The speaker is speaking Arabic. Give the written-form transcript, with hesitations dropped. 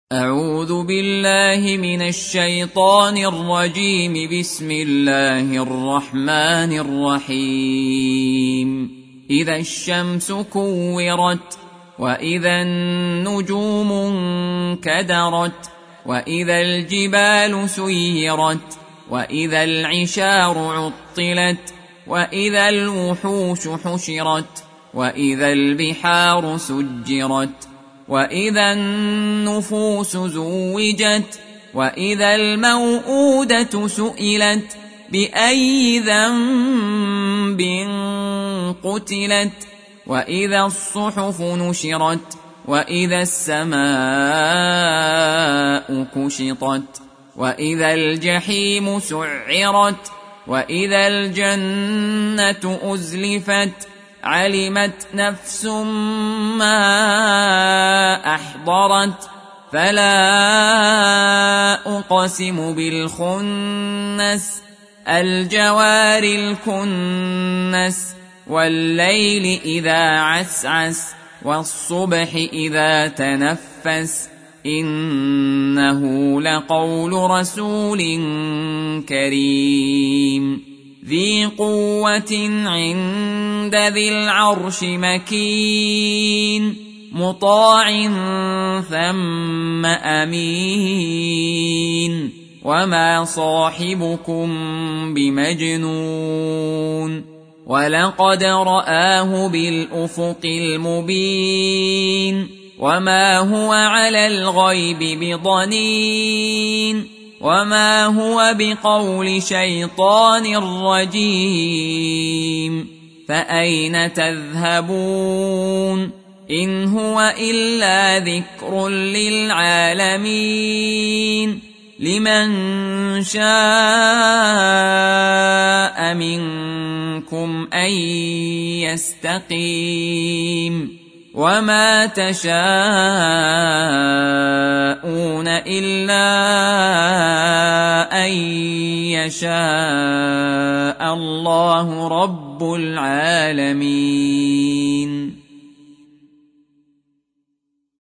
أعوذ بالله من الشيطان الرجيم. بسم الله الرحمن الرحيم. إذا الشمس كورت، وإذا النجوم انكدرت، وإذا الجبال سيرت، وإذا العشار عطلت، وإذا الوحوش حشرت، وإذا البحار سجرت، وإذا النفوس زوجت، وإذا الموءودة سئلت بأي ذنب قتلت، وإذا الصحف نشرت، وإذا السماء كشطت، وإذا الجحيم سعرت، وإذا الجنة أزلفت. علمت نفس ما أحضرت. فلا أقسم بالخنس، الجوار الكنس، والليل إذا عسعس، والصبح إذا تنفس. إنه لقول رسول كريم ذي قوة عند ذي العرش مكين، مطاع ثم أمين. وما صاحبكم بمجنون، ولقد رآه بالأفق المبين. وما هو على الغيب بضنين، وما هو بقول شيطان رجيم. فأين تذهبون؟ إن هو إلا ذكر للعالمين. لمن شاء منكم أن يستقيم. وما تشاءون إلا أن يشاء الله رب العالمين.